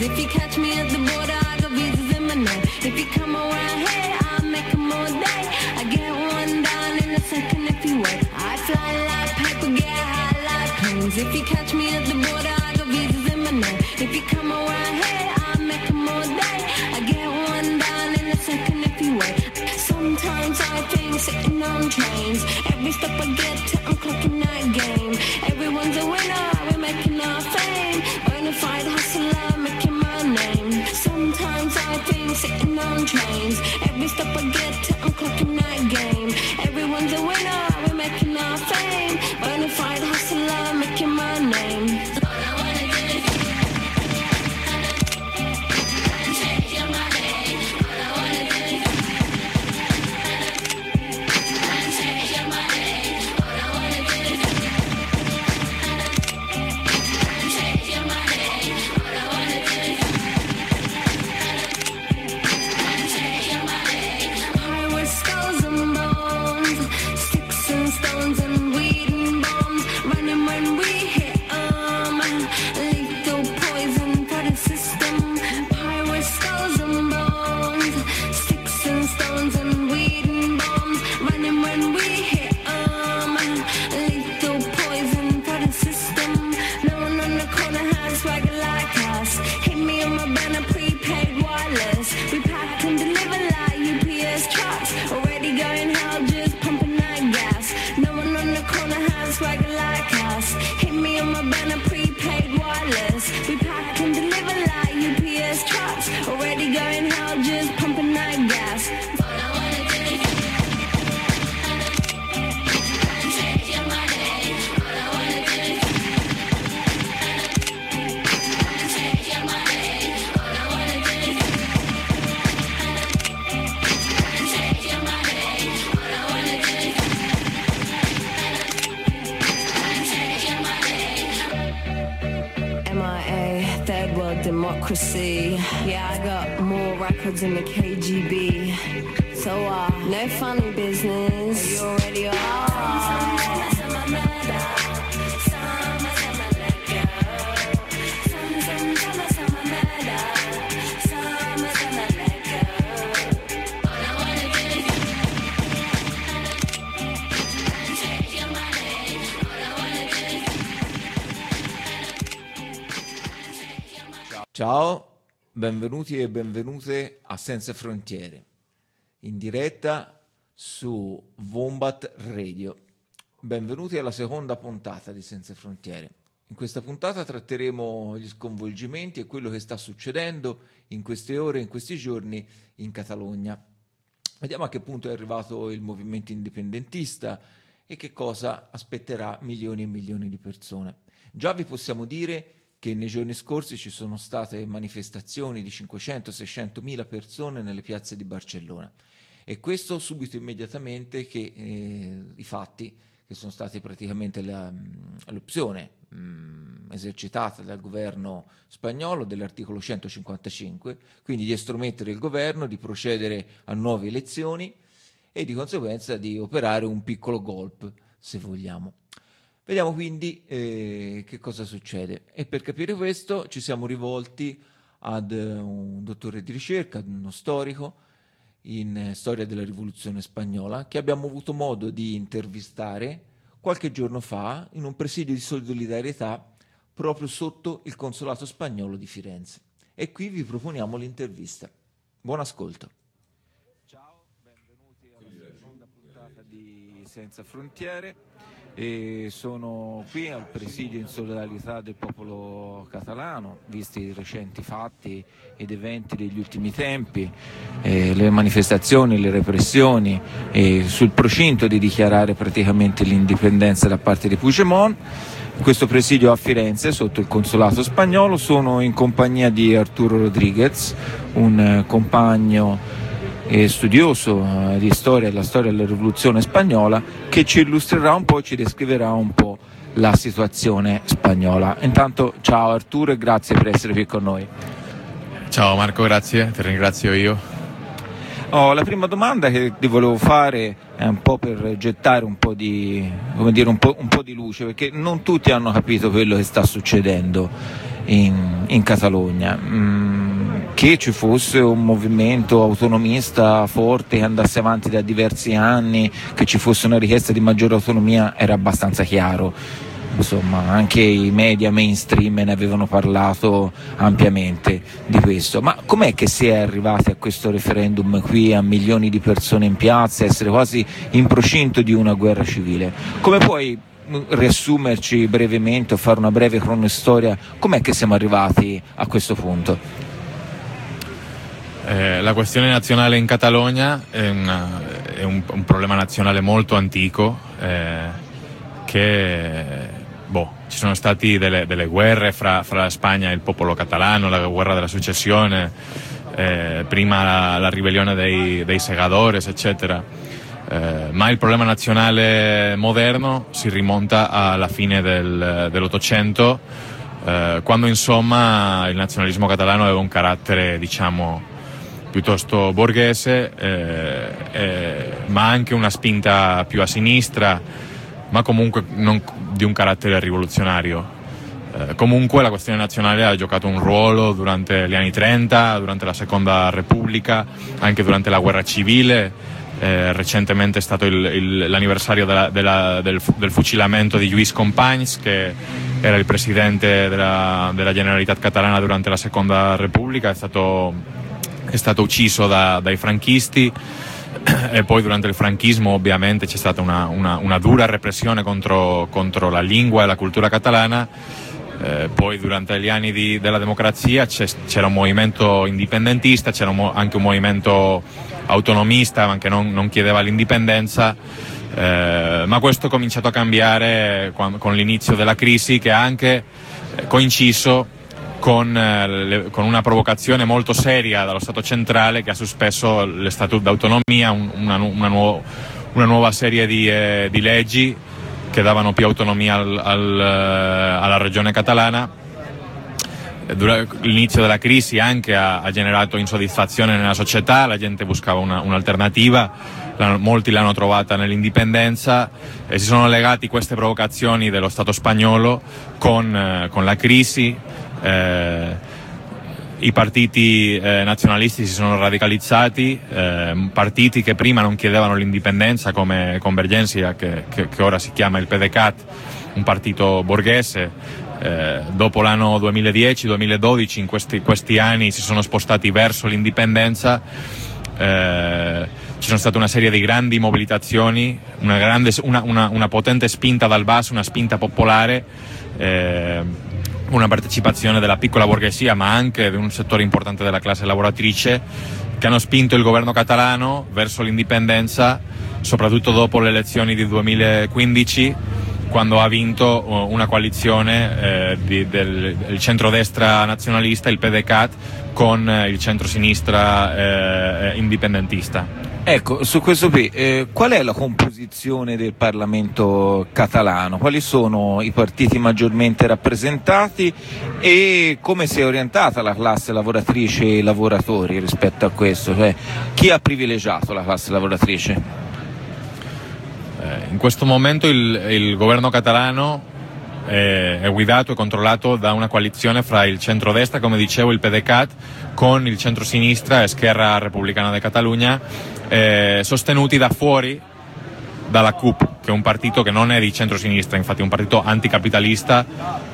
If you catch me at the border, I got visas in my name. If you come around here, I'll make them all day. I get one down in a second if you wait. I fly like paper, get high like planes. If you catch me at the border, I got visas in my name. If you come around here, I'll make them all day. I get one down in a second if you wait. Sometimes I think sitting on trains. Every step I get to, I'm clocking that game. Everyone's a winner, we're making our fame. Bonafide hustler, making my name. Sometimes I think sitting on trains. Every step I get to, I'm clocking that game. Everyone's a winner, we're making our fame. Bonafide hustler, making my name. Democracy. Yeah, I got more records in the KGB. So, no funny business. You already are. Ciao, benvenuti e benvenute a Senza Frontiere, in diretta su Wombat Radio. Benvenuti alla seconda puntata di Senza Frontiere. In questa puntata tratteremo gli sconvolgimenti e quello che sta succedendo in queste ore, in questi giorni in Catalogna. Vediamo a che punto è arrivato il movimento indipendentista e che cosa aspetterà milioni e milioni di persone. Già vi possiamo dire che nei giorni scorsi ci sono state manifestazioni di 500-600 mila persone nelle piazze di Barcellona, e questo subito immediatamente che i fatti che sono stati praticamente l'opzione esercitata dal governo spagnolo dell'articolo 155, quindi di estromettere il governo, di procedere a nuove elezioni e di conseguenza di operare un piccolo golpe, se vogliamo. Vediamo quindi che cosa succede, e per capire questo ci siamo rivolti ad un dottore di ricerca, ad uno storico in storia della rivoluzione spagnola, che abbiamo avuto modo di intervistare qualche giorno fa in un presidio di solidarietà proprio sotto il consolato spagnolo di Firenze. E qui vi proponiamo l'intervista. Buon ascolto. Ciao, benvenuti alla seconda puntata di Senza Frontiere. E sono qui al presidio in solidarietà del popolo catalano, visti i recenti fatti ed eventi degli ultimi tempi, le manifestazioni, le repressioni, sul procinto di dichiarare praticamente l'indipendenza da parte di Puigdemont. Questo presidio a Firenze sotto il consolato spagnolo. Sono in compagnia di Arturo Rodriguez, un compagno e studioso di storia della rivoluzione spagnola, che ci illustrerà un po' e ci descriverà un po' la situazione spagnola. Intanto ciao Arturo e grazie per essere qui con noi. Ciao Marco, grazie, ti ringrazio io. La prima domanda che ti volevo fare è un po' per gettare un po' di, come dire, un po' di luce, perché non tutti hanno capito quello che sta succedendo. in Catalogna, che ci fosse un movimento autonomista forte che andasse avanti da diversi anni, che ci fosse una richiesta di maggiore autonomia era abbastanza chiaro, insomma anche i media mainstream ne avevano parlato ampiamente di questo. Ma com'è che si è arrivati a questo referendum qui, a milioni di persone in piazza, essere quasi in procinto di una guerra civile? Come puoi riassumerci brevemente o fare una breve cronostoria, com'è che siamo arrivati a questo punto? La questione nazionale in Catalogna è un problema nazionale molto antico, che ci sono stati delle guerre fra la Spagna e il popolo catalano, la guerra della successione, prima la ribellione dei segadores, eccetera. Ma il problema nazionale moderno si rimonta alla fine dell'Ottocento, quando insomma il nazionalismo catalano aveva un carattere, diciamo, piuttosto borghese, ma anche una spinta più a sinistra, ma comunque non di un carattere rivoluzionario. Comunque la questione nazionale ha giocato un ruolo durante gli anni 30, durante la Seconda Repubblica, anche durante la guerra civile. Recentemente è stato l'anniversario del fucilamento di Lluís Companys, che era il presidente della Generalitat catalana durante la Seconda Repubblica, è stato ucciso dai franchisti, e poi durante il franchismo ovviamente c'è stata una dura repressione contro la lingua e la cultura catalana. Poi durante gli anni della democrazia c'era un movimento indipendentista, c'era anche un movimento autonomista, ma che non chiedeva l'indipendenza, ma questo è cominciato a cambiare con l'inizio della crisi, che ha anche coinciso con una provocazione molto seria dallo Stato centrale, che ha sospeso l'Statut d'autonomia, una nuova serie di leggi che davano più autonomia alla regione catalana. L'inizio della crisi anche ha generato insoddisfazione nella società, la gente buscava un'alternativa, molti l'hanno trovata nell'indipendenza, e si sono legati queste provocazioni dello Stato spagnolo con la crisi. I partiti nazionalisti si sono radicalizzati, partiti che prima non chiedevano l'indipendenza, come Convergencia, che ora si chiama il PDeCAT, un partito borghese. Dopo l'anno 2010-2012, in questi anni si sono spostati verso l'indipendenza. Ci sono state una serie di grandi mobilitazioni, una potente spinta dal basso, una spinta popolare, una partecipazione della piccola borghesia, ma anche di un settore importante della classe lavoratrice, che hanno spinto il governo catalano verso l'indipendenza, soprattutto dopo le elezioni di 2015, quando ha vinto una coalizione del centrodestra nazionalista, il PDeCAT, con il centrosinistra indipendentista. Ecco, su questo qual è la composizione del Parlamento catalano? Quali sono i partiti maggiormente rappresentati e come si è orientata la classe lavoratrice e i lavoratori rispetto a questo? Cioè, chi ha privilegiato la classe lavoratrice? In questo momento il governo catalano è guidato e controllato da una coalizione fra il centrodestra, come dicevo, il PDeCAT, con il centrosinistra, Esquerra Republicana de Catalunya, sostenuti da fuori dalla CUP, che è un partito che non è di centrosinistra, infatti è un partito anticapitalista,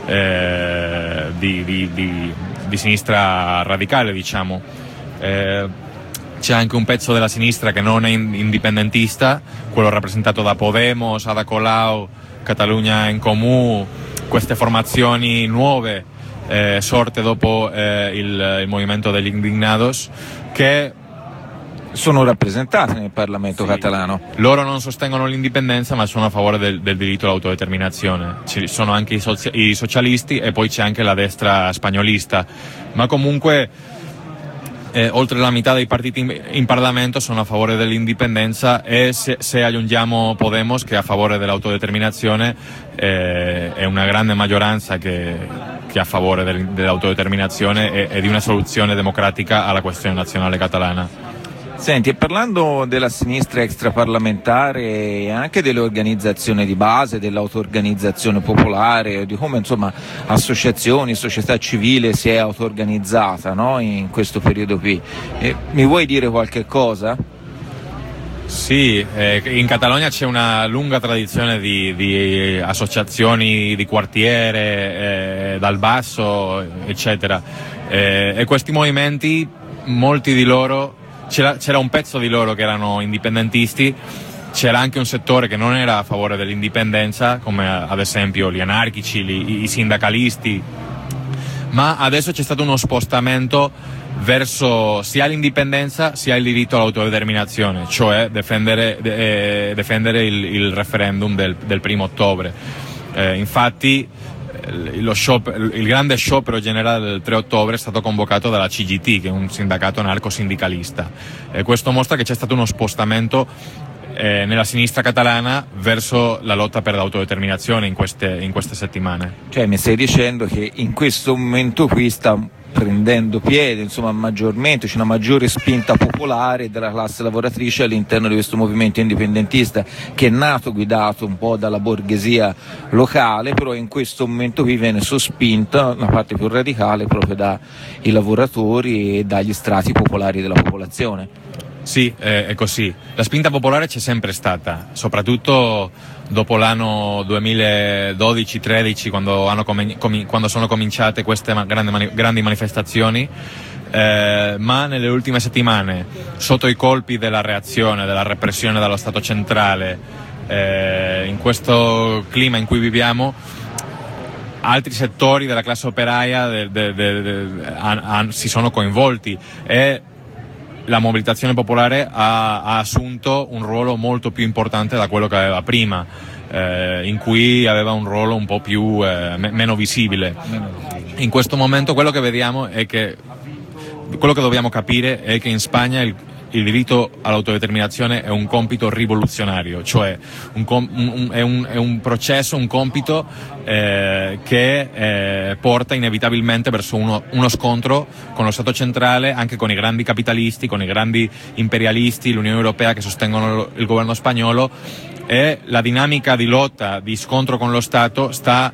di sinistra radicale, diciamo. C'è anche un pezzo della sinistra che non è indipendentista, quello rappresentato da Podemos, Ada Colau, Catalunya en Comú, queste formazioni nuove sorte dopo il movimento degli indignados, che sono rappresentati nel Parlamento catalano. Loro non sostengono l'indipendenza, ma sono a favore del diritto all'autodeterminazione. Ci sono anche i socialisti e poi c'è anche la destra spagnolista, ma comunque oltre la metà dei partiti in Parlamento sono a favore dell'indipendenza, e se aggiungiamo Podemos, che è a favore dell'autodeterminazione, è una grande maggioranza che è a favore dell'autodeterminazione e di una soluzione democratica alla questione nazionale catalana. Senti, e parlando della sinistra extraparlamentare e anche delle organizzazioni di base, dell'auto-organizzazione popolare, di come insomma associazioni, società civile si è auto-organizzata, no? In questo periodo qui, mi vuoi dire qualche cosa? Sì, in Catalogna c'è una lunga tradizione di associazioni di quartiere, dal basso, eccetera, e questi movimenti, molti di loro, c'era un pezzo di loro che erano indipendentisti, c'era anche un settore che non era a favore dell'indipendenza, come ad esempio gli anarchici, i sindacalisti, ma adesso c'è stato uno spostamento verso sia l'indipendenza sia il diritto all'autodeterminazione, cioè difendere il referendum del 1° ottobre. Infatti il grande sciopero generale del 3 ottobre è stato convocato dalla CGT, che è un sindacato anarco-sindicalista. Questo mostra che c'è stato uno spostamento nella sinistra catalana verso la lotta per l'autodeterminazione in queste settimane. Cioè mi stai dicendo che in questo momento qui sta prendendo piede, insomma, maggiormente, c'è una maggiore spinta popolare della classe lavoratrice all'interno di questo movimento indipendentista che è nato guidato un po' dalla borghesia locale, però in questo momento qui viene sospinta una parte più radicale proprio dai lavoratori e dagli strati popolari della popolazione. Sì, è così. La spinta popolare c'è sempre stata, soprattutto dopo l'anno 2012-13, quando sono cominciate queste grandi manifestazioni, ma nelle ultime settimane, sotto i colpi della reazione, della repressione dallo Stato centrale, in questo clima in cui viviamo, altri settori della classe operaia si sono coinvolti e la mobilitazione popolare ha assunto un ruolo molto più importante da quello che aveva prima, in cui aveva un ruolo un po' più meno visibile. In questo momento quello che vediamo è che quello che dobbiamo capire è che in Spagna il diritto all'autodeterminazione è un compito rivoluzionario, cioè è un processo, un compito che porta inevitabilmente verso uno scontro con lo Stato centrale, anche con i grandi capitalisti, con i grandi imperialisti, l'Unione Europea che sostengono il governo spagnolo, e la dinamica di lotta, di scontro con lo Stato sta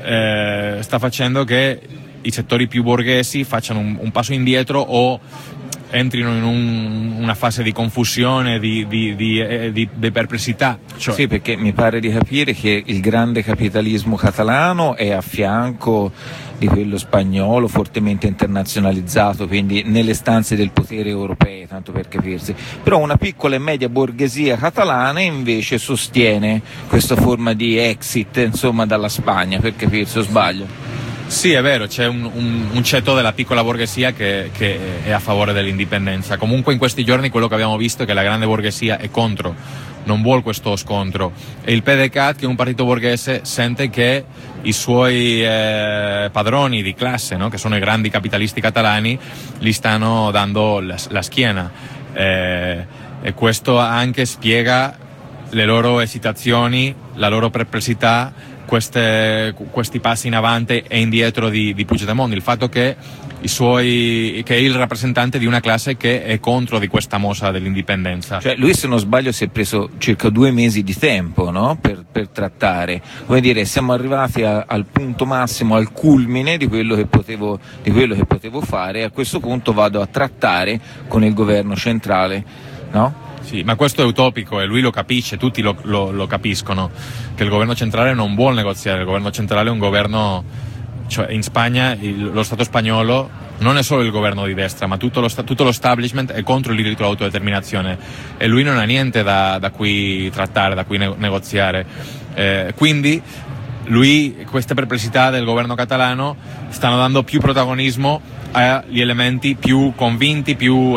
facendo che i settori più borghesi facciano un passo indietro o entrino in una fase di confusione, di perplessità. Cioè. Sì, perché mi pare di capire che il grande capitalismo catalano è a fianco di quello spagnolo fortemente internazionalizzato, quindi nelle stanze del potere europee, tanto per capirsi. Però una piccola e media borghesia catalana invece sostiene questa forma di exit, insomma, dalla Spagna, per capirsi, o sbaglio? Sì, è vero, c'è un ceto della piccola borghesia che è a favore dell'indipendenza. Comunque in questi giorni quello che abbiamo visto è che la grande borghesia è contro, non vuole questo scontro, e il PDeCAT, che è un partito borghese, sente che i suoi padroni di classe, no? Che sono i grandi capitalisti catalani, gli stanno dando la schiena, e questo anche spiega le loro esitazioni, la loro perplessità, questi passi in avanti e indietro di Puigdemont, il fatto che che è il rappresentante di una classe che è contro di questa mossa dell'indipendenza. Cioè lui, se non sbaglio, si è preso circa 2 mesi di tempo, no? per trattare, come dire, siamo arrivati al punto massimo, al culmine di quello che potevo fare, e a questo punto vado a trattare con il governo centrale, no? Sì, ma questo è utopico e lui lo capisce, tutti lo capiscono, che il governo centrale non vuole negoziare, il governo centrale è un governo, cioè in Spagna lo Stato spagnolo non è solo il governo di destra, ma tutto lo establishment è contro il diritto all'autodeterminazione e lui non ha niente da cui trattare, da cui negoziare. Quindi queste perplessità del governo catalano stanno dando più protagonismo agli elementi più convinti, più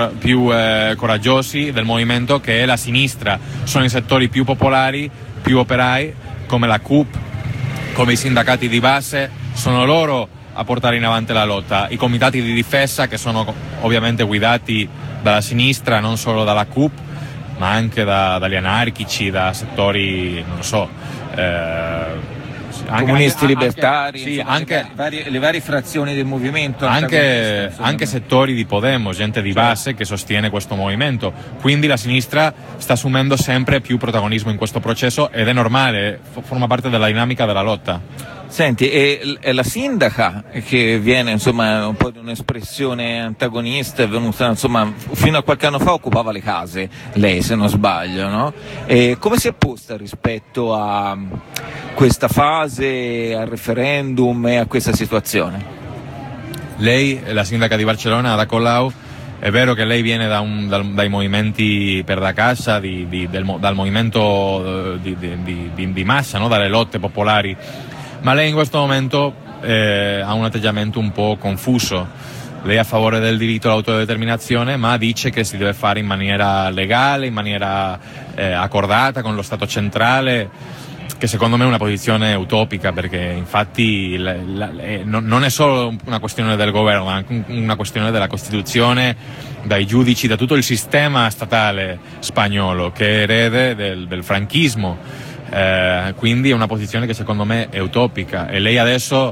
coraggiosi del movimento, che è la sinistra. Sono i settori più popolari, più operai, come la CUP, come i sindacati di base, sono loro a portare in avanti la lotta. I comitati di difesa, che sono ovviamente guidati dalla sinistra, non solo dalla CUP, ma anche dagli anarchici, da settori, non lo so, comunisti libertari, sì, insomma, anche le varie frazioni del movimento, anche settori di Podemos, gente di base che sostiene questo movimento. Quindi la sinistra sta assumendo sempre più protagonismo in questo processo ed è normale, forma parte della dinamica della lotta. Senti, e la sindaca, che viene insomma un po' di un'espressione antagonista, è venuta insomma fino a qualche anno fa occupava le case, lei se non sbaglio, no? E come si è posta rispetto a questa fase, al referendum e a questa situazione? Lei, la sindaca di Barcellona, Ada Colau, è vero che lei viene dai movimenti per la cassa, dal movimento di massa, no? Dalle lotte popolari, ma lei in questo momento ha un atteggiamento un po' confuso. Lei è a favore del diritto all'autodeterminazione, ma dice che si deve fare in maniera legale, in maniera accordata con lo Stato centrale, che secondo me è una posizione utopica, perché infatti non è solo una questione del governo, ma anche una questione della Costituzione, dai giudici, da tutto il sistema statale spagnolo che è erede del franchismo. Quindi è una posizione che secondo me è utopica, e lei adesso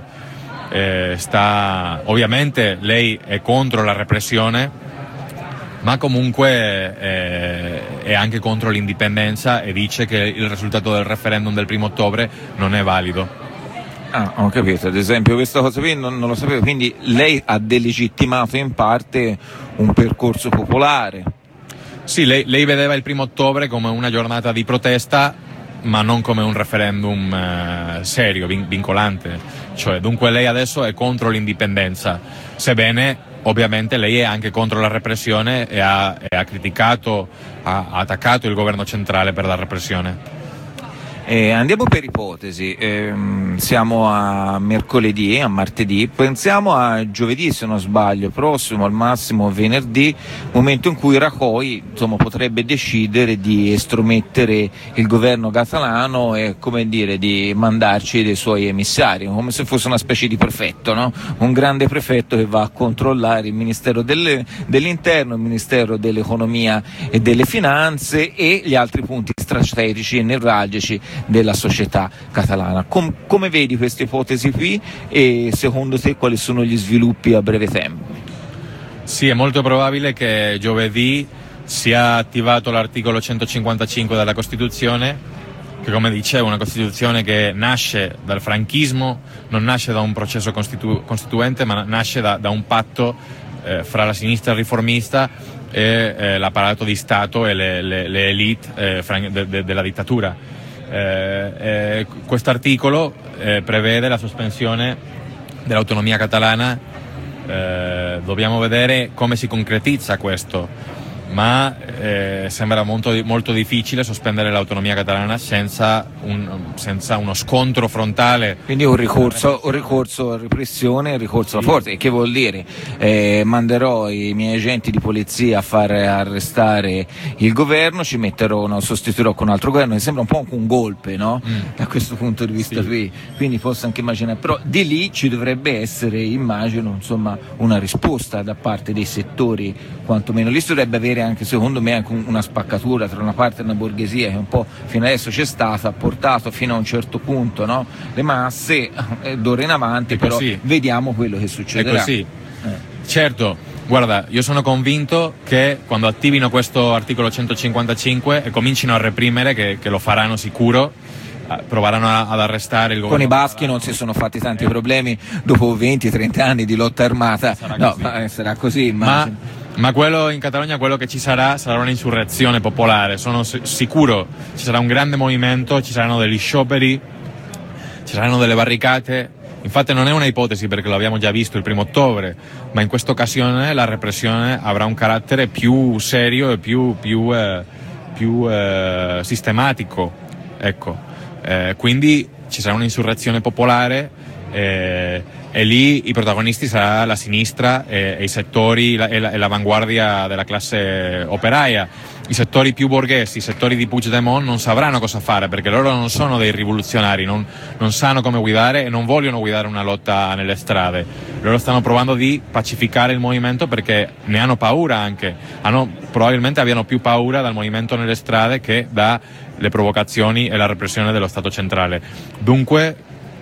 ovviamente lei è contro la repressione, ma comunque è anche contro l'indipendenza, e dice che il risultato del referendum del 1° ottobre non è valido. Ah, ho capito, ad esempio questa cosa qui non lo sapevo, quindi lei ha delegittimato in parte un percorso popolare. Sì, lei vedeva il 1° ottobre come una giornata di protesta, ma non come un referendum serio, vincolante. Cioè, dunque lei adesso è contro l'indipendenza, sebbene ovviamente lei è anche contro la repressione e ha criticato, ha attaccato il governo centrale per la repressione. Andiamo per ipotesi, siamo a mercoledì, a martedì, pensiamo a giovedì se non sbaglio, prossimo, al massimo venerdì, momento in cui Rajoy insomma, potrebbe decidere di estromettere il governo catalano e come dire di mandarci dei suoi emissari, come se fosse una specie di prefetto, no? Un grande prefetto che va a controllare il Ministero dell'Interno, il Ministero dell'Economia e delle Finanze e gli altri punti strategici e nevralgici della società catalana. Come vedi questa ipotesi qui e secondo te quali sono gli sviluppi a breve tempo? Sì, è molto probabile che giovedì sia attivato l'articolo 155 della Costituzione, che come dicevo è una Costituzione che nasce dal franchismo, non nasce da un processo costituente, ma nasce da un patto fra la sinistra riformista e l'apparato di Stato e le elite della dittatura. Quest'articolo prevede la sospensione dell'autonomia catalana. Dobbiamo vedere come si concretizza questo, ma sembra molto difficile sospendere l'autonomia catalana senza uno scontro frontale. Quindi un ricorso a repressione, un ricorso alla forza, che vuol dire manderò i miei agenti di polizia a far arrestare il governo, sostituirò con un altro governo, mi sembra un po' un golpe, no? Da questo punto di vista qui, quindi posso anche immaginare, però di lì ci dovrebbe essere, immagino, insomma, una risposta da parte dei settori, quantomeno lì si dovrebbe avere anche secondo me anche una spaccatura tra una parte e una borghesia che un po' fino adesso c'è stata, ha portato fino a un certo punto, no? Le masse, d'ora in avanti però vediamo quello che succederà. È così. Certo, guarda, io sono convinto che quando attivino questo articolo 155 e comincino a reprimere, che lo faranno sicuro, proveranno ad arrestare il governo. Con i baschi non si sono fatti tanti problemi dopo 20-30 anni di lotta armata, sarà così, immagino. Ma quello in Catalogna, quello che ci sarà un'insurrezione popolare, sono sicuro, ci sarà un grande movimento, ci saranno degli scioperi, ci saranno delle barricate. Infatti non è una ipotesi, perché lo abbiamo già visto il 1° ottobre, ma in questa occasione la repressione avrà un carattere più serio e più sistematico, ecco. Quindi ci sarà un'insurrezione popolare e lì i protagonisti sarà la sinistra e i settori e l'avanguardia della classe operaia. I settori più borghesi, i settori di Puigdemont non sapranno cosa fare, perché loro non sono dei rivoluzionari, non sanno come guidare e non vogliono guidare una lotta nelle strade. Loro stanno provando di pacificare il movimento perché ne hanno paura anche, probabilmente abbiano più paura dal movimento nelle strade che dalle provocazioni e la repressione dello Stato centrale. Dunque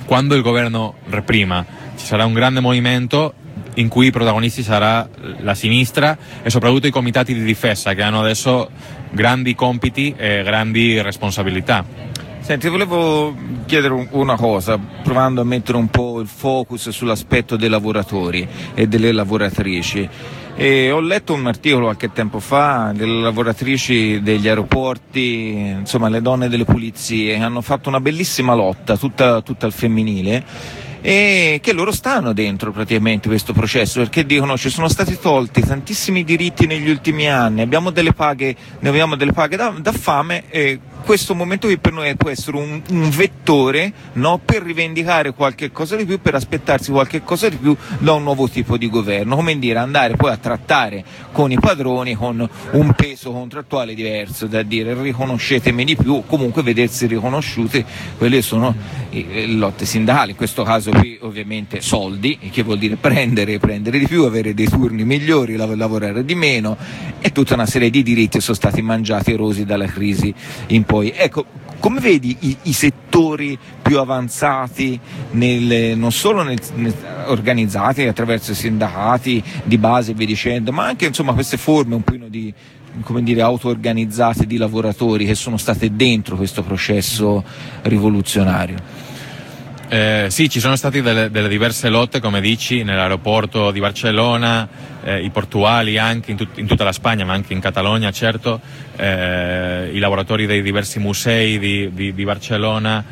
quando il governo reprima ci sarà un grande movimento in cui i protagonisti sarà la sinistra e soprattutto i comitati di difesa, che hanno adesso grandi compiti e grandi responsabilità. Senti, volevo chiedere una cosa, provando a mettere un po' il focus sull'aspetto dei lavoratori e delle lavoratrici. E ho letto un articolo qualche tempo fa delle lavoratrici degli aeroporti, insomma le donne delle pulizie, hanno fatto una bellissima lotta, tutta al femminile, e che loro stanno dentro praticamente questo processo, perché dicono ci sono stati tolti tantissimi diritti negli ultimi anni, ne abbiamo delle paghe da fame, e questo momento qui per noi può essere un vettore, no, per rivendicare qualche cosa di più, per aspettarsi qualche cosa di più da un nuovo tipo di governo, come dire, andare poi a trattare con i padroni con un peso contrattuale diverso, da dire riconoscetemi di più, comunque vedersi riconosciuti. Quelle sono le lotte sindacali, in questo caso qui ovviamente soldi, che vuol dire prendere di più, avere dei turni migliori, lavorare di meno, e tutta una serie di diritti sono stati mangiati erosi dalla crisi in poi. Ecco, come vedi i settori più avanzati, non solo organizzati attraverso i sindacati di base e via dicendo, ma anche insomma queste forme un po' di, come dire, auto-organizzate di lavoratori che sono state dentro questo processo rivoluzionario? Sì, ci sono state delle diverse lotte, come dici, nell'aeroporto di Barcellona, i portuali anche in tutta la Spagna, ma anche in Catalogna, certo, i lavoratori dei diversi musei di Barcellona.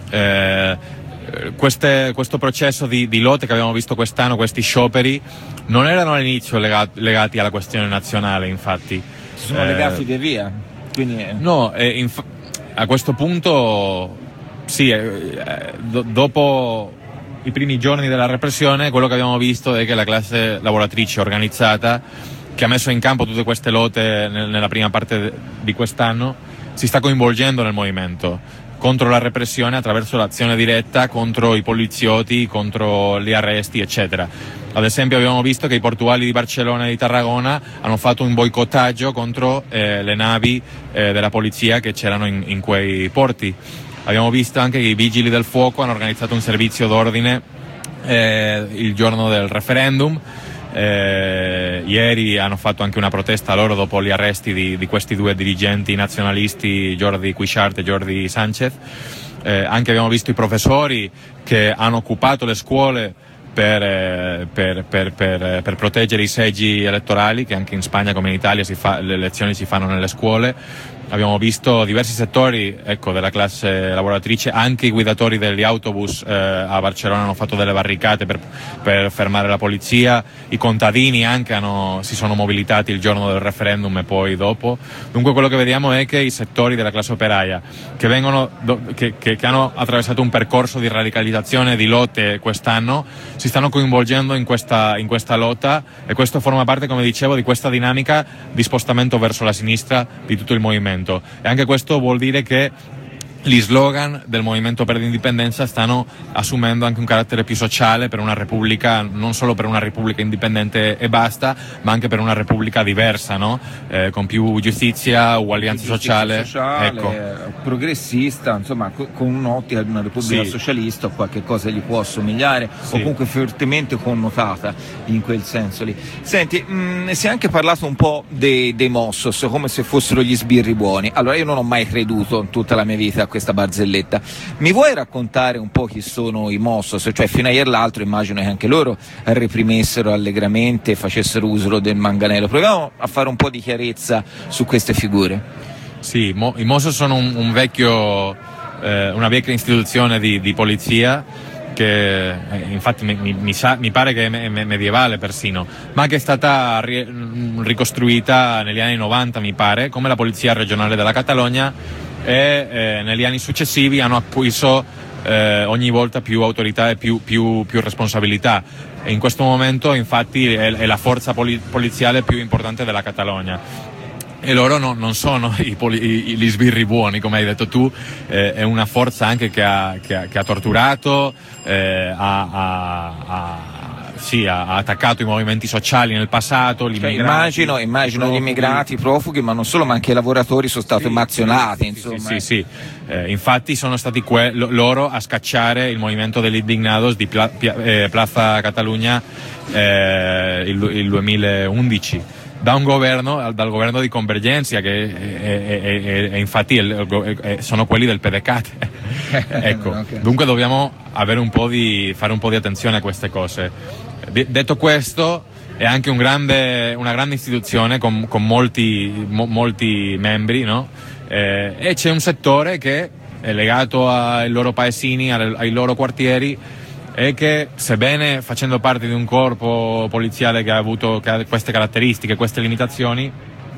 Questo processo di lotte che abbiamo visto quest'anno, questi scioperi, non erano all'inizio legati alla questione nazionale, infatti. Sono legati via via? Quindi No, a questo punto... Sì, dopo i primi giorni della repressione quello che abbiamo visto è che la classe lavoratrice organizzata, che ha messo in campo tutte queste lotte nella prima parte di quest'anno, si sta coinvolgendo nel movimento contro la repressione attraverso l'azione diretta contro i poliziotti, contro gli arresti, eccetera. Ad esempio abbiamo visto che i portuali di Barcellona e di Tarragona hanno fatto un boicottaggio contro le navi della polizia che c'erano in quei porti. Abbiamo visto anche che i vigili del fuoco hanno organizzato un servizio d'ordine il giorno del referendum. Ieri hanno fatto anche una protesta loro dopo gli arresti di questi due dirigenti nazionalisti, Jordi Cuixart e Jordi Sánchez. Anche abbiamo visto i professori che hanno occupato le scuole per proteggere i seggi elettorali, che anche in Spagna come in Italia le elezioni si fanno nelle scuole. Abbiamo visto diversi settori, della classe lavoratrice, anche i guidatori degli autobus a Barcellona hanno fatto delle barricate per fermare la polizia, i contadini anche si sono mobilitati il giorno del referendum e poi dopo. Dunque quello che vediamo è che i settori della classe operaia che hanno attraversato un percorso di radicalizzazione, di lotte quest'anno, si stanno coinvolgendo in questa lotta, e questo forma parte, come dicevo, di questa dinamica di spostamento verso la sinistra di tutto il movimento. E anche questo vuol dire che gli slogan del movimento per l'indipendenza stanno assumendo anche un carattere più sociale per una repubblica, non solo per una repubblica indipendente e basta, ma anche per una repubblica diversa, no? Con più giustizia, uguaglianza sociale, progressista, insomma, con un'ottica di una repubblica socialista o qualche cosa gli può assomigliare, o comunque fortemente connotata in quel senso lì. Senti, si è anche parlato un po' dei Mossos come se fossero gli sbirri buoni. Allora, io non ho mai creduto in tutta la mia vita questa barzelletta. Mi vuoi raccontare un po' chi sono i Mossos? Cioè, fino a ieri l'altro immagino che anche loro reprimessero allegramente, facessero uso del manganello. Proviamo a fare un po' di chiarezza su queste figure. Sì, i Mossos sono una vecchia istituzione di polizia che infatti mi pare che è medievale persino, ma che è stata ricostruita negli anni 90, mi pare, come la polizia regionale della Catalogna, e negli anni successivi hanno acquisito ogni volta più autorità e più responsabilità, e in questo momento infatti è la forza poliziale più importante della Catalogna. E loro non sono gli sbirri buoni, come hai detto tu, è una forza anche che ha torturato, ha sì, ha attaccato i movimenti sociali nel passato, gli immigrati, immagino gli immigrati, i profughi, ma non solo, ma anche i lavoratori sono stati emozionati, insomma. Sì. Infatti sono stati loro a scacciare il movimento degli indignados di Plaza Catalunya il 2011 dal governo di convergenza, che infatti sono quelli del PDCAT. Ecco, okay. Dunque dobbiamo fare un po' di attenzione a queste cose. Detto questo, è anche una grande istituzione con molti membri, no? E c'è un settore che è legato ai loro paesini, ai loro quartieri, e che, sebbene facendo parte di un corpo poliziale che ha queste caratteristiche, queste limitazioni,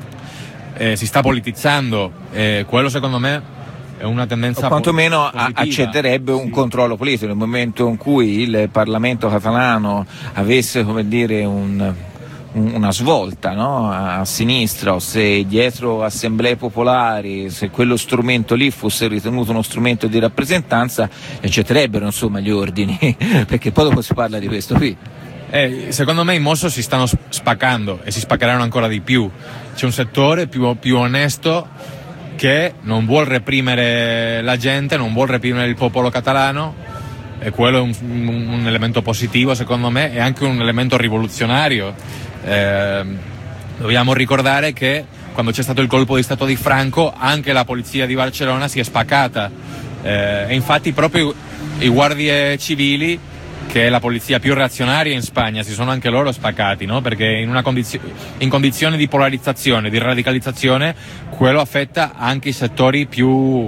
si sta politizzando. Quello secondo me è una tendenza, o quantomeno positiva. Accetterebbe un controllo politico nel momento in cui il Parlamento catalano avesse, come dire, una svolta, no? A sinistra, o se dietro assemblee popolari, se quello strumento lì fosse ritenuto uno strumento di rappresentanza, accetterebbero insomma gli ordini perché poi dopo si parla di questo qui. Secondo me i Mossos si stanno spaccando e si spaccheranno ancora di più. C'è un settore più onesto che non vuol reprimere la gente, non vuol reprimere il popolo catalano, e quello è un elemento positivo secondo me, e anche un elemento rivoluzionario. Dobbiamo ricordare che quando c'è stato il colpo di stato di Franco anche la polizia di Barcellona si è spaccata, e infatti proprio i guardie civili, che è la polizia più reazionaria in Spagna, si sono anche loro spaccati, no? Perché in condizioni di polarizzazione, di radicalizzazione, quello affetta anche i settori più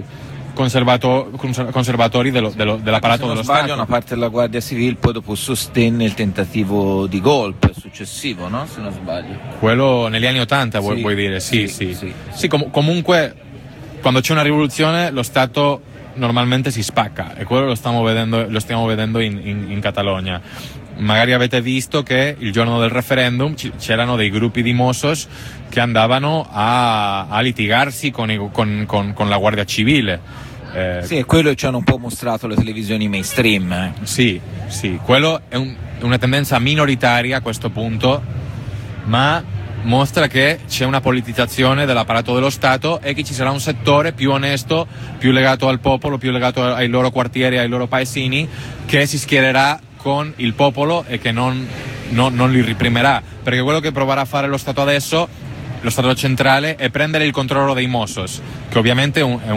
conservatori dell'apparato dello Stato. Una parte della Guardia Civile poi dopo sostenne il tentativo di golpe successivo, no? Se non sbaglio. Quello negli anni '80 vuoi dire? Sì. Comunque quando c'è una rivoluzione lo Stato normalmente si spacca, e quello lo stiamo vedendo in Catalogna. Magari avete visto che il giorno del referendum c'erano dei gruppi di Mossos che andavano a litigarsi con la Guardia Civile. Sì, e quello ci hanno un po' mostrato le televisioni mainstream. Sì, quello è una tendenza minoritaria a questo punto, ma mostra che c'è una politizzazione dell'apparato dello Stato e che ci sarà un settore più onesto, più legato al popolo, più legato ai loro quartieri, ai loro paesini, che si schiererà con il popolo e che non li reprimerà, perché quello che proverà a fare lo Stato adesso, lo Stato centrale, è prendere il controllo dei Mossos, che ovviamente è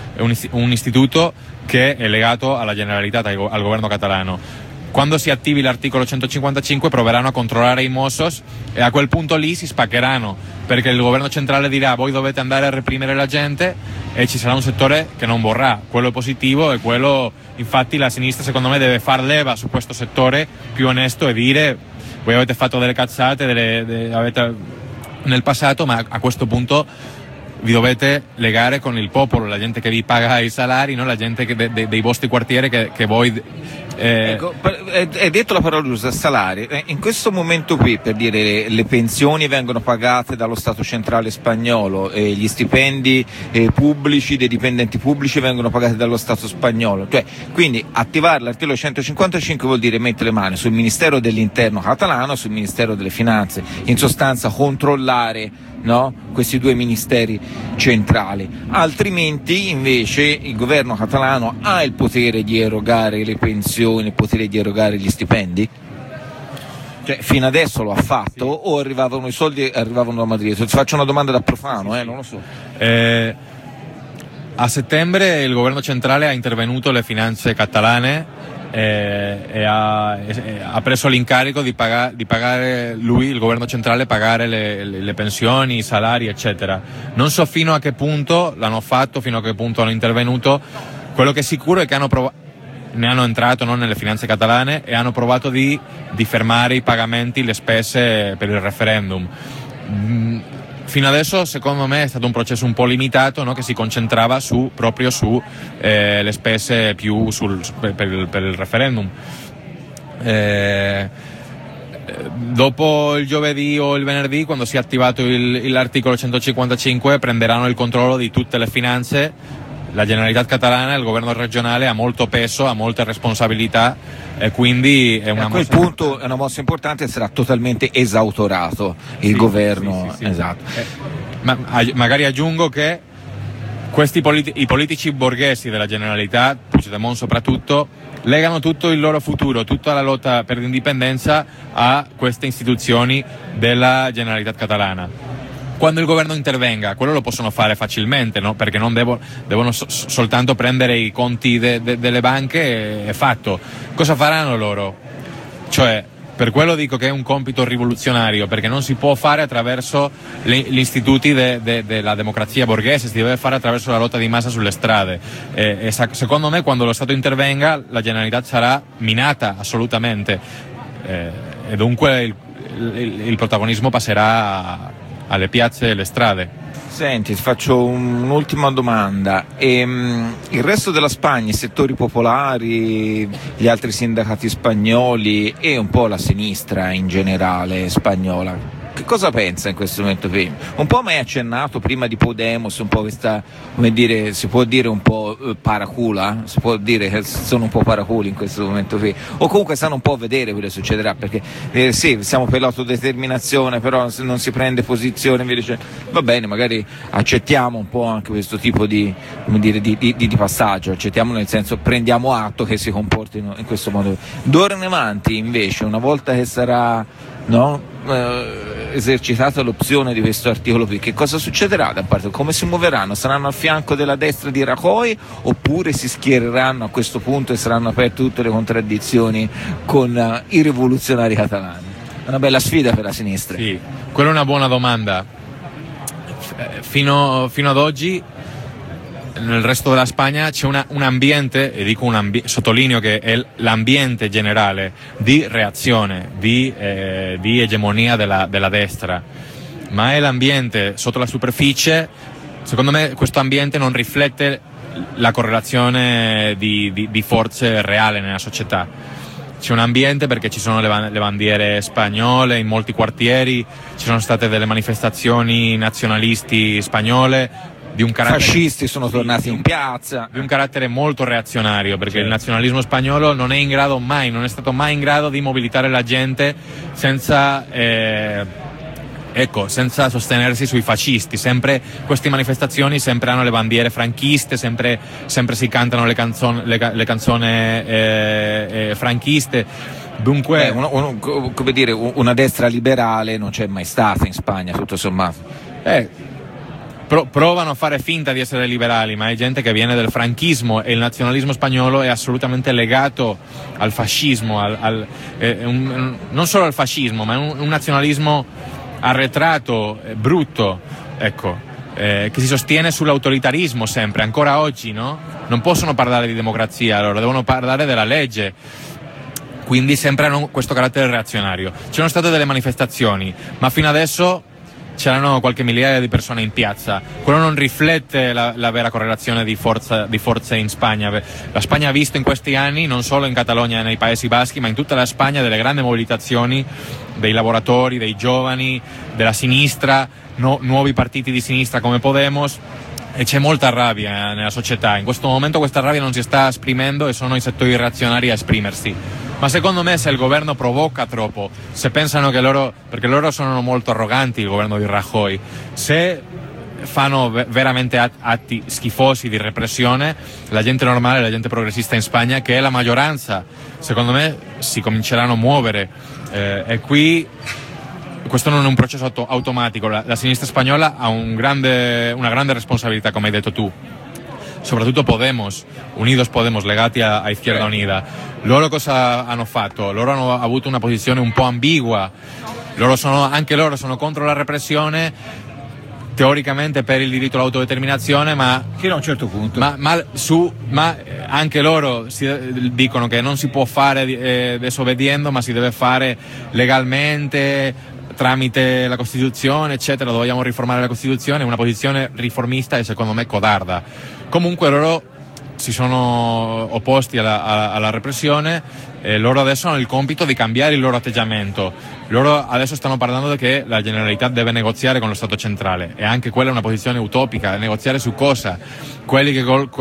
un istituto che è legato alla Generalitat, al governo catalano. Quando si attivi l'articolo 155 proveranno a controllare i Mossos, e a quel punto lì si spaccheranno, perché il governo centrale dirà: voi dovete andare a reprimere la gente, e ci sarà un settore che non vorrà. Quello è positivo, e quello, infatti, la sinistra secondo me deve far leva su questo settore più onesto e dire: voi avete fatto delle cazzate avete nel passato, ma a questo punto vi dovete legare con il popolo, la gente che vi paga i salari, no? La gente dei vostri quartieri che voi... Ecco, hai detto la parola giusta, salari. In questo momento qui, per dire, le pensioni vengono pagate dallo Stato centrale spagnolo, gli stipendi pubblici dei dipendenti pubblici vengono pagati dallo Stato spagnolo. Cioè, quindi attivare l'articolo 155 vuol dire mettere le mani sul Ministero dell'Interno catalano, sul Ministero delle Finanze, in sostanza controllare, no? Questi due ministeri centrali. Altrimenti invece il governo catalano ha il potere di erogare le pensioni, il potere di erogare gli stipendi? Cioè, fino adesso lo ha fatto, o arrivavano i soldi e arrivavano da Madrid? Ti faccio una domanda da profano, non lo so. A settembre il governo centrale ha intervenuto le finanze catalane e ha preso l'incarico di pagare lui, il governo centrale, pagare le pensioni, i salari, eccetera. Non so fino a che punto l'hanno fatto, fino a che punto hanno intervenuto. Quello che è sicuro è che ne hanno entrato, no, nelle finanze catalane, e hanno provato di fermare i pagamenti, le spese per il referendum. Fino adesso, secondo me, è stato un processo un po' limitato, no? Che si concentrava proprio su le spese più per il referendum. Dopo il giovedì o il venerdì, quando si è attivato l'articolo 155, prenderanno il controllo di tutte le finanze la Generalitat catalana, il governo regionale ha molto peso, ha molte responsabilità e quindi è una a quel punto è una mossa importante, sarà totalmente esautorato il governo. Sì. Esatto. Magari aggiungo che i politici borghesi della Generalitat, Puigdemont soprattutto, legano tutto il loro futuro, tutta la lotta per l'indipendenza a queste istituzioni della Generalitat catalana. Quando il governo intervenga, quello lo possono fare facilmente, no? Perché non devono soltanto prendere i conti delle banche, è fatto. Cosa faranno loro? Cioè, per quello dico che è un compito rivoluzionario, perché non si può fare attraverso gli istituti della democrazia borghese, si deve fare attraverso la lotta di massa sulle strade. Secondo me, quando lo Stato intervenga, la Generalitat sarà minata assolutamente, e dunque il protagonismo passerà alle piazze e alle strade. Senti, ti faccio un'ultima domanda. Il resto della Spagna, i settori popolari, gli altri sindacati spagnoli e un po' la sinistra in generale spagnola, che cosa pensa in questo momento qui? Un po' mi hai accennato prima di Podemos, un po' questa, come dire, si può dire un po' paracula? Si può dire che sono un po' paraculi in questo momento qui? O comunque stanno un po' a vedere quello che succederà, perché sì, siamo per l'autodeterminazione, però se non si prende posizione, va bene, magari accettiamo un po' anche questo tipo di, come dire, di passaggio, accettiamo nel senso prendiamo atto che si comportino in questo modo. D'ora in avanti invece, una volta che sarà esercitata l'opzione di questo articolo qui, che cosa succederà da parte? Come si muoveranno? Saranno al fianco della destra di Rajoy oppure si schiereranno a questo punto e saranno aperte tutte le contraddizioni con i rivoluzionari catalani? È una bella sfida per la sinistra. Sì, quella è una buona domanda. Fino ad oggi nel resto della Spagna c'è un ambiente, e dico sottolineo che è l'ambiente generale di reazione, di egemonia della destra, ma è l'ambiente sotto la superficie. Secondo me questo ambiente non riflette la correlazione di forze reale nella società. C'è un ambiente perché ci sono le bandiere spagnole in molti quartieri, ci sono state delle manifestazioni nazionalisti spagnole, di un carattere, fascisti sono tornati in piazza, di un carattere molto reazionario, perché il nazionalismo spagnolo non è stato mai in grado di mobilitare la gente senza sostenersi sui fascisti. Sempre queste manifestazioni sempre hanno le bandiere franchiste, sempre si cantano le canzoni franchiste. Dunque come dire, una destra liberale non c'è mai stata in Spagna, tutto sommato. Provano a fare finta di essere liberali, ma è gente che viene del franchismo e il nazionalismo spagnolo è assolutamente legato al fascismo, non solo al fascismo, ma è un nazionalismo arretrato, brutto, ecco, che si sostiene sull'autoritarismo sempre, ancora oggi, no? Non possono parlare di democrazia, loro devono parlare della legge. Quindi sempre hanno questo carattere reazionario. C'erano state delle manifestazioni, ma fino adesso c'erano qualche migliaia di persone in piazza. Quello non riflette la vera correlazione di forze in Spagna. La Spagna ha visto in questi anni, non solo in Catalogna e nei Paesi Baschi, ma in tutta la Spagna, delle grandi mobilitazioni dei lavoratori, dei giovani, della sinistra, nuovi partiti di sinistra come Podemos, e c'è molta rabbia nella società. In questo momento questa rabbia non si sta esprimendo e sono i settori reazionari a esprimersi. Ma secondo me se il governo provoca troppo, se pensano che perché loro sono molto arroganti, il governo di Rajoy, se fanno veramente atti schifosi di repressione, la gente normale, la gente progressista in Spagna, che è la maggioranza, secondo me si cominceranno a muovere, e qui questo non è un processo automatico. La sinistra spagnola ha una grande responsabilità, come hai detto tu, soprattutto Unidos Podemos, legati a Izquierda Unida. Loro cosa hanno fatto? Loro hanno avuto una posizione un po' ambigua, anche loro sono contro la repressione, teoricamente per il diritto all'autodeterminazione, ma fino a un certo punto. Ma anche loro dicono che non si può fare disobbediendo, ma si deve fare legalmente, tramite la Costituzione, eccetera. Dobbiamo riformare la Costituzione. Una posizione riformista e secondo me codarda. Comunque loro si sono opposti alla repressione, loro adesso hanno il compito di cambiare il loro atteggiamento. Loro adesso stanno parlando che la Generalitat deve negoziare con lo Stato centrale, e anche quella è una posizione utopica. Negoziare su cosa? Quelli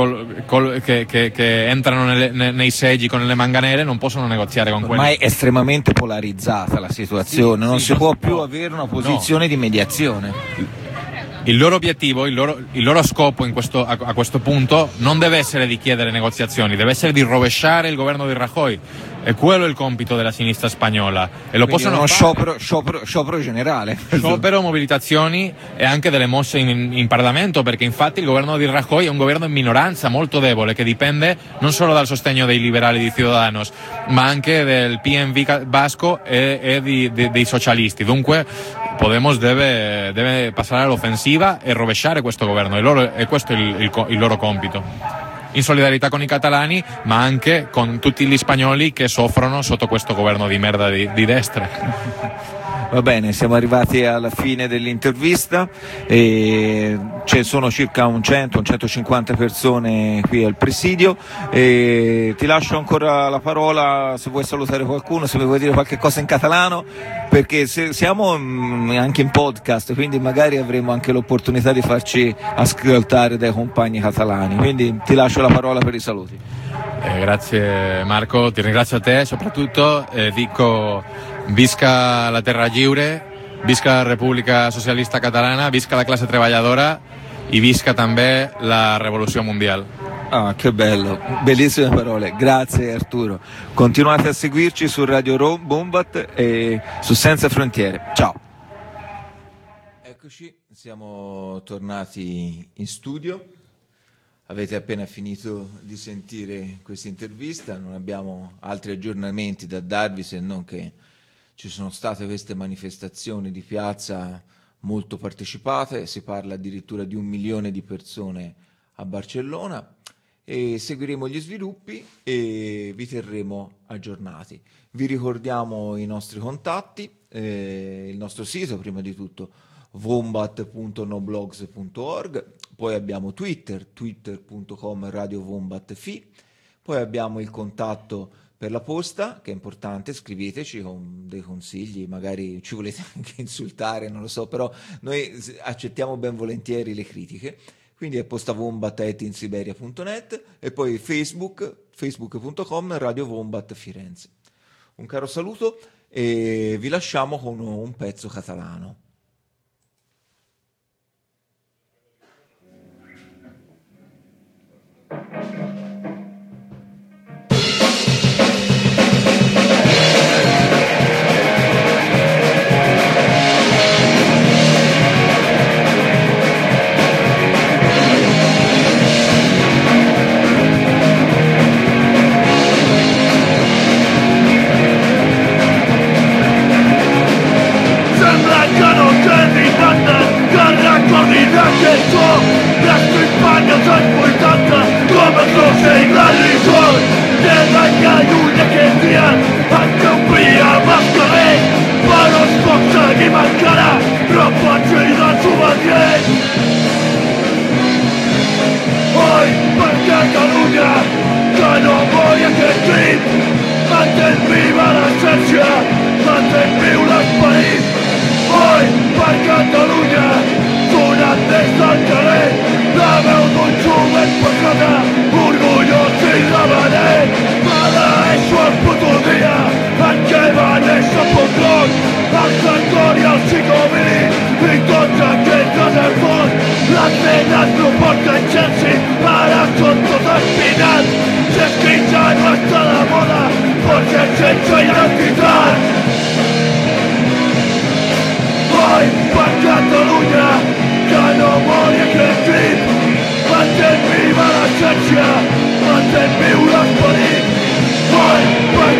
che entrano nei seggi con le manganelle non possono negoziare con quelli. Ormai è estremamente polarizzata la situazione, non si può più avere una posizione di mediazione. Il loro obiettivo, il loro scopo a questo punto non deve essere di chiedere negoziazioni, deve essere di rovesciare il governo di Rajoy, e quello è il compito della sinistra spagnola, e lo Quindi possono fare. Sciopero generale, sciopero, mobilitazioni e anche delle mosse in Parlamento, perché infatti il governo di Rajoy è un governo in minoranza molto debole, che dipende non solo dal sostegno dei liberali di Ciudadanos, ma anche del PNV basco e dei socialisti. Dunque Podemos deve passare all'offensiva e rovesciare questo governo, e questo è il loro compito, in solidarietà con i catalani, ma anche con tutti gli spagnoli che soffrono sotto questo governo di merda di destra. Va bene, siamo arrivati alla fine dell'intervista, e ci sono circa 100-150 persone qui al presidio, e ti lascio ancora la parola se vuoi salutare qualcuno, se mi vuoi dire qualche cosa in catalano, perché siamo anche in podcast, quindi magari avremo anche l'opportunità di farci ascoltare dai compagni catalani, quindi ti lascio la parola per i saluti. Grazie Marco, ti ringrazio a te soprattutto, dico visca la terra lliure, visca la República Socialista Catalana, visca la classe treballadora e visca també la rivoluzione mondiale. Ah, che bello, bellissime parole, grazie Arturo. Continuate a seguirci su Radio Wombat e su Senza Frontiere. Ciao. Eccoci, siamo tornati in studio. Avete appena finito di sentire questa intervista, non abbiamo altri aggiornamenti da darvi, se non che ci sono state queste manifestazioni di piazza molto partecipate, si parla addirittura di 1 milione di persone a Barcellona, e seguiremo gli sviluppi e vi terremo aggiornati. Vi ricordiamo i nostri contatti, il nostro sito prima di tutto wombat.noblogs.org, poi abbiamo twitter.com radiowombatfi, poi abbiamo il contatto per la posta, che è importante, scriveteci con dei consigli, magari ci volete anche insultare, non lo so, però noi accettiamo ben volentieri le critiche, quindi è postavombat@insiberia.net, e poi facebook.com Radio Wombat Firenze. Un caro saluto e vi lasciamo con un pezzo catalano. Mantén viu l'esperit, per